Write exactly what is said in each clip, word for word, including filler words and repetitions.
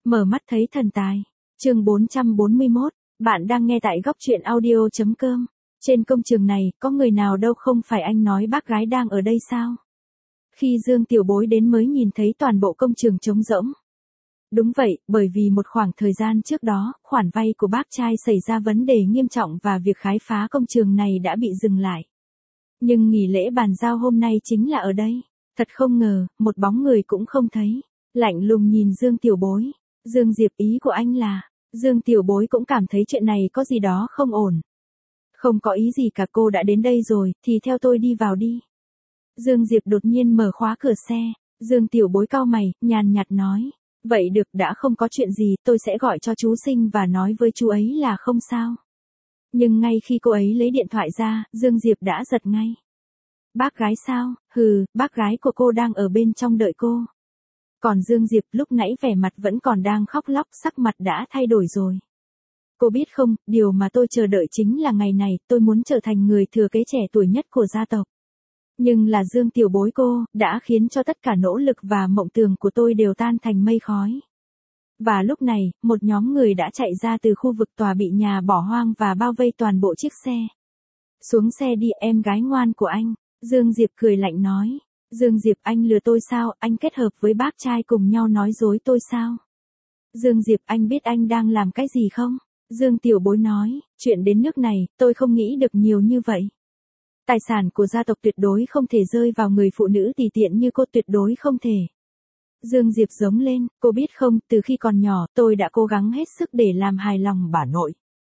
Mở mắt thấy thần tài. Chương bốn trăm bốn mươi mốt, bạn đang nghe tại góc truyện audio chấm com. Trên công trường này, có người nào đâu không phải anh nói bác gái đang ở đây sao? Khi Dương Tiểu Bối đến mới nhìn thấy toàn bộ công trường trống rỗng. Đúng vậy, bởi vì một khoảng thời gian trước đó, khoản vay của bác trai xảy ra vấn đề nghiêm trọng và việc khai phá công trường này đã bị dừng lại. Nhưng nghỉ lễ bàn giao hôm nay chính là ở đây. Thật không ngờ, một bóng người cũng không thấy. Lạnh lùng nhìn Dương Tiểu Bối. Dương Diệp, ý của anh là, Dương Tiểu Bối cũng cảm thấy chuyện này có gì đó không ổn. Không có ý gì cả, cô đã đến đây rồi, thì theo tôi đi vào đi. Dương Diệp đột nhiên mở khóa cửa xe. Dương Tiểu Bối cau mày, nhàn nhạt nói. Vậy được, đã không có chuyện gì, tôi sẽ gọi cho chú Sinh và nói với chú ấy là không sao. Nhưng ngay khi cô ấy lấy điện thoại ra, Dương Diệp đã giật ngay. Bác gái sao? Hừ, bác gái của cô đang ở bên trong đợi cô. Còn Dương Diệp lúc nãy vẻ mặt vẫn còn đang khóc lóc, sắc mặt đã thay đổi rồi. Cô biết không, điều mà tôi chờ đợi chính là ngày này, tôi muốn trở thành người thừa kế trẻ tuổi nhất của gia tộc. Nhưng là Dương Tiểu Bối cô, đã khiến cho tất cả nỗ lực và mộng tưởng của tôi đều tan thành mây khói. Và lúc này, một nhóm người đã chạy ra từ khu vực tòa bị nhà bỏ hoang và bao vây toàn bộ chiếc xe. Xuống xe đi, em gái ngoan của anh. Dương Diệp cười lạnh nói. Dương Diệp, anh lừa tôi sao, anh kết hợp với bác trai cùng nhau nói dối tôi sao? Dương Diệp, anh biết anh đang làm cái gì không? Dương Tiểu Bối nói, chuyện đến nước này, tôi không nghĩ được nhiều như vậy. Tài sản của gia tộc tuyệt đối không thể rơi vào người phụ nữ tùy tiện như cô, tuyệt đối không thể. Dương Diệp giống lên, cô biết không, từ khi còn nhỏ, tôi đã cố gắng hết sức để làm hài lòng bà nội.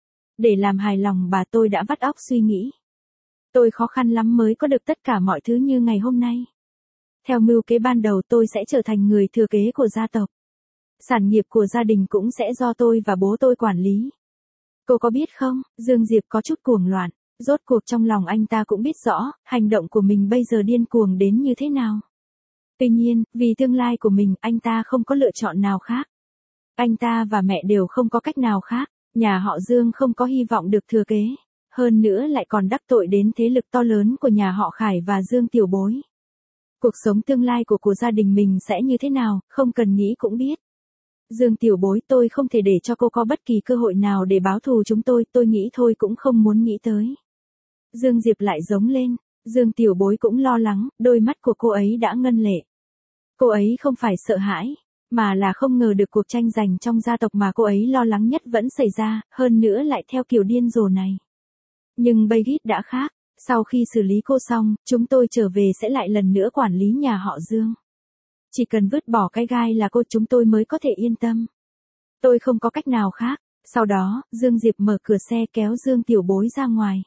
Để làm hài lòng bà tôi đã vắt óc suy nghĩ. Tôi khó khăn lắm mới có được tất cả mọi thứ như ngày hôm nay. Theo mưu kế ban đầu tôi sẽ trở thành người thừa kế của gia tộc. Sản nghiệp của gia đình cũng sẽ do tôi và bố tôi quản lý. Cô có biết không, Dương Diệp có chút cuồng loạn. Rốt cuộc trong lòng anh ta cũng biết rõ, hành động của mình bây giờ điên cuồng đến như thế nào. Tuy nhiên, vì tương lai của mình, anh ta không có lựa chọn nào khác. Anh ta và mẹ đều không có cách nào khác, nhà họ Dương không có hy vọng được thừa kế. Hơn nữa lại còn đắc tội đến thế lực to lớn của nhà họ Khải và Dương Tiểu Bối. Cuộc sống tương lai của của gia đình mình sẽ như thế nào, không cần nghĩ cũng biết. Dương Tiểu Bối, tôi không thể để cho cô có bất kỳ cơ hội nào để báo thù chúng tôi, tôi nghĩ thôi cũng không muốn nghĩ tới. Dương Diệp lại giống lên, Dương Tiểu Bối cũng lo lắng, đôi mắt của cô ấy đã ngân lệ. Cô ấy không phải sợ hãi, mà là không ngờ được cuộc tranh giành trong gia tộc mà cô ấy lo lắng nhất vẫn xảy ra, hơn nữa lại theo kiểu điên rồ này. Nhưng Bagit đã khác, sau khi xử lý cô xong, chúng tôi trở về sẽ lại lần nữa quản lý nhà họ Dương. Chỉ cần vứt bỏ cái gai là cô, chúng tôi mới có thể yên tâm. Tôi không có cách nào khác. Sau đó, Dương Diệp mở cửa xe kéo Dương Tiểu Bối ra ngoài.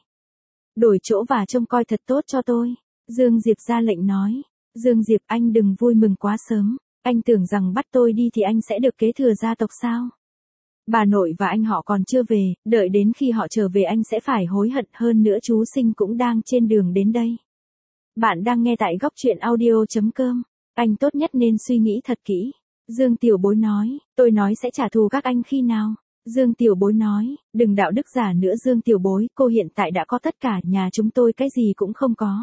Đổi chỗ và trông coi thật tốt cho tôi. Dương Diệp ra lệnh nói. Dương Diệp, anh đừng vui mừng quá sớm. Anh tưởng rằng bắt tôi đi thì anh sẽ được kế thừa gia tộc sao? Bà nội và anh họ còn chưa về, đợi đến khi họ trở về anh sẽ phải hối hận, hơn nữa chú Sinh cũng đang trên đường đến đây. Bạn đang nghe tại góc truyện audio chấm com. Anh tốt nhất nên suy nghĩ thật kỹ. Dương Tiểu Bối nói, tôi nói sẽ trả thù các anh khi nào? Dương Tiểu Bối nói, đừng đạo đức giả nữa Dương Tiểu Bối, cô hiện tại đã có tất cả, nhà chúng tôi cái gì cũng không có.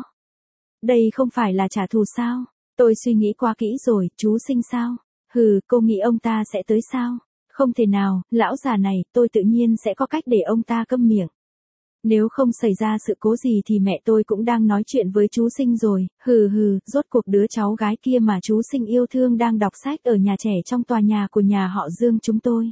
Đây không phải là trả thù sao? Tôi suy nghĩ quá kỹ rồi, chú Sinh sao? Hừ, cô nghĩ ông ta sẽ tới sao? Không thể nào, lão già này, tôi tự nhiên sẽ có cách để ông ta câm miệng. Nếu không xảy ra sự cố gì thì mẹ tôi cũng đang nói chuyện với chú Sinh rồi, hừ hừ, rốt cuộc đứa cháu gái kia mà chú Sinh yêu thương đang đọc sách ở nhà trẻ trong tòa nhà của nhà họ Dương chúng tôi.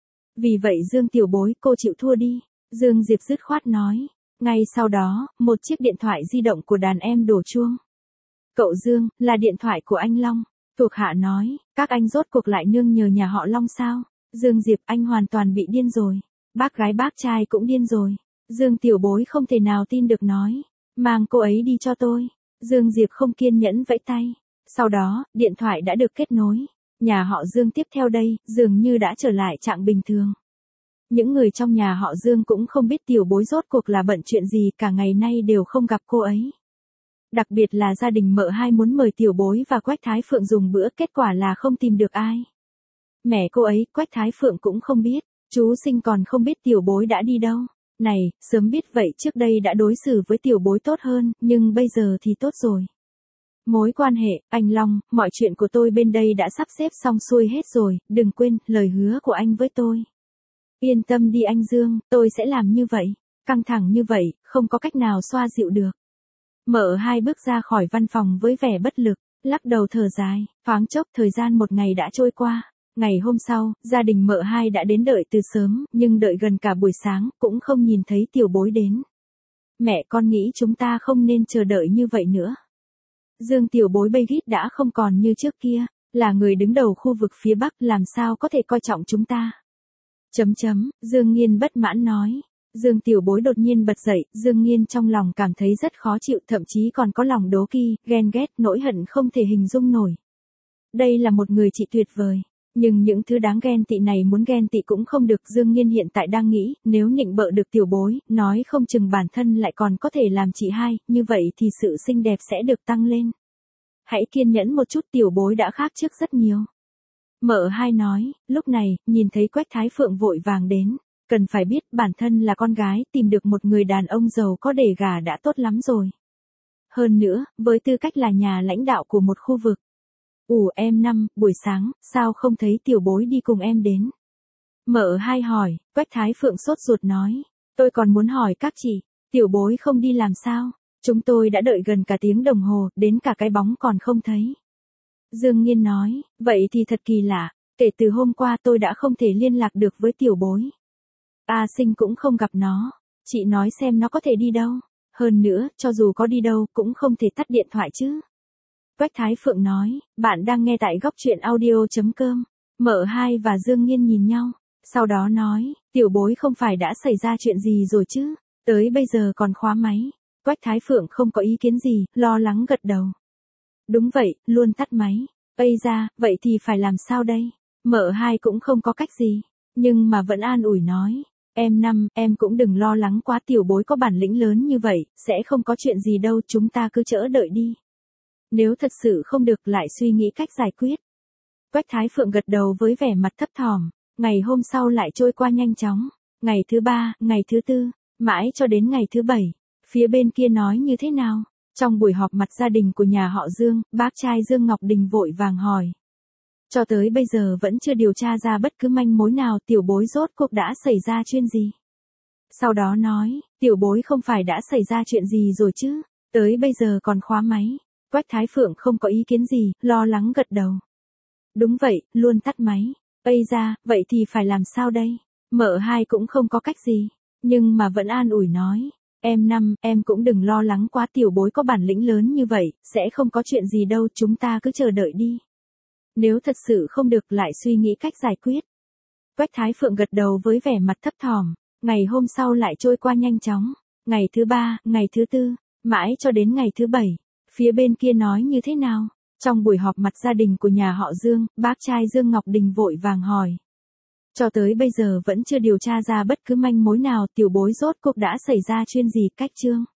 Vì vậy Dương Tiểu Bối, cô chịu thua đi, Dương Diệp dứt khoát nói. Ngay sau đó, một chiếc điện thoại di động của đàn em đổ chuông. Cậu Dương, là điện thoại của anh Long. Thuộc hạ nói, các anh rốt cuộc lại nương nhờ nhà họ Long sao? Dương Diệp, anh hoàn toàn bị điên rồi. Bác gái bác trai cũng điên rồi. Dương Tiểu Bối không thể nào tin được nói. Mang cô ấy đi cho tôi. Dương Diệp không kiên nhẫn vẫy tay. Sau đó, điện thoại đã được kết nối. Nhà họ Dương tiếp theo đây, dường như đã trở lại trạng bình thường. Những người trong nhà họ Dương cũng không biết Tiểu Bối rốt cuộc là bận chuyện gì, cả ngày nay đều không gặp cô ấy. Đặc biệt là gia đình Mợ Hai muốn mời Tiểu Bối và Quách Thái Phượng dùng bữa, kết quả là không tìm được ai. Mẹ cô ấy, Quách Thái Phượng cũng không biết, chú Sinh còn không biết Tiểu Bối đã đi đâu. Này, sớm biết vậy trước đây đã đối xử với Tiểu Bối tốt hơn, nhưng bây giờ thì tốt rồi. Mối quan hệ, anh Long, mọi chuyện của tôi bên đây đã sắp xếp xong xuôi hết rồi, đừng quên lời hứa của anh với tôi. Yên tâm đi anh Dương, tôi sẽ làm như vậy. Căng thẳng như vậy, không có cách nào xoa dịu được. Mợ hai bước ra khỏi văn phòng với vẻ bất lực, lắc đầu thở dài, thoáng chốc thời gian một ngày đã trôi qua. Ngày hôm sau, gia đình mợ hai đã đến đợi từ sớm, nhưng đợi gần cả buổi sáng, cũng không nhìn thấy tiểu bối đến. Mẹ con nghĩ chúng ta không nên chờ đợi như vậy nữa. Dương tiểu bối bây gít đã không còn như trước kia, là người đứng đầu khu vực phía Bắc làm sao có thể coi trọng chúng ta. Chấm chấm, Dương Nghiên bất mãn nói. Dương tiểu bối đột nhiên bật dậy, Dương Nghiên trong lòng cảm thấy rất khó chịu, thậm chí còn có lòng đố kỵ, ghen ghét, nỗi hận không thể hình dung nổi. Đây là một người chị tuyệt vời. Nhưng những thứ đáng ghen tị này muốn ghen tị cũng không được. Dương Nghiên hiện tại đang nghĩ, nếu nịnh bợ được tiểu bối, nói không chừng bản thân lại còn có thể làm chị hai, như vậy thì sự xinh đẹp sẽ được tăng lên. Hãy kiên nhẫn một chút, tiểu bối đã khác trước rất nhiều. Mợ hai nói, lúc này, nhìn thấy Quách Thái Phượng vội vàng đến. Cần phải biết bản thân là con gái, tìm được một người đàn ông giàu có để gả đã tốt lắm rồi. Hơn nữa, với tư cách là nhà lãnh đạo của một khu vực. Ủa em Năm, buổi sáng, sao không thấy tiểu bối đi cùng em đến? Mợ hai hỏi, Quách Thái Phượng sốt ruột nói. Tôi còn muốn hỏi các chị, tiểu bối không đi làm sao? Chúng tôi đã đợi gần cả tiếng đồng hồ, đến cả cái bóng còn không thấy. Dương Nghiên nói, vậy thì thật kỳ lạ, kể từ hôm qua tôi đã không thể liên lạc được với tiểu bối. A Sinh cũng không gặp nó, chị nói xem nó có thể đi đâu. Hơn nữa, cho dù có đi đâu, cũng không thể tắt điện thoại chứ. Quách Thái Phượng nói, bạn đang nghe tại góc truyện audio.com. Mợ hai và Dương Nghiên nhìn nhau, sau đó nói, tiểu bối không phải đã xảy ra chuyện gì rồi chứ, tới bây giờ còn khóa máy. Quách Thái Phượng không có ý kiến gì, lo lắng gật đầu. Đúng vậy, luôn tắt máy. Ây ra, vậy thì phải làm sao đây? Mợ hai cũng không có cách gì, nhưng mà vẫn an ủi nói. Em Năm, em cũng đừng lo lắng quá, tiểu bối có bản lĩnh lớn như vậy, sẽ không có chuyện gì đâu, chúng ta cứ chờ đợi đi. Nếu thật sự không được lại suy nghĩ cách giải quyết. Quách Thái Phượng gật đầu với vẻ mặt thấp thỏm. Ngày hôm sau lại trôi qua nhanh chóng. Ngày thứ ba, ngày thứ tư, mãi cho đến ngày thứ bảy. Phía bên kia nói như thế nào? Trong buổi họp mặt gia đình của nhà họ Dương, bác trai Dương Ngọc Đình vội vàng hỏi. Cho tới bây giờ vẫn chưa điều tra ra bất cứ manh mối nào, tiểu bối rốt cuộc đã xảy ra chuyện gì. Sau đó nói, tiểu bối không phải đã xảy ra chuyện gì rồi chứ, tới bây giờ còn khóa máy. Quách Thái Phượng không có ý kiến gì, lo lắng gật đầu. Đúng vậy, luôn tắt máy. Ây ra, vậy thì phải làm sao đây? Mợ hai cũng không có cách gì, nhưng mà vẫn an ủi nói. Em Năm, em cũng đừng lo lắng quá, tiểu bối có bản lĩnh lớn như vậy, sẽ không có chuyện gì đâu, chúng ta cứ chờ đợi đi. Nếu thật sự không được lại suy nghĩ cách giải quyết. Quách Thái Phượng gật đầu với vẻ mặt thấp thỏm. Ngày hôm sau lại trôi qua nhanh chóng. Ngày thứ ba, ngày thứ tư, mãi cho đến ngày thứ bảy. Phía bên kia nói như thế nào? Trong buổi họp mặt gia đình của nhà họ Dương, bác trai Dương Ngọc Đình vội vàng hỏi. Cho tới bây giờ vẫn chưa điều tra ra bất cứ manh mối nào, tiểu bối rốt cuộc đã xảy ra chuyện gì, cách chương.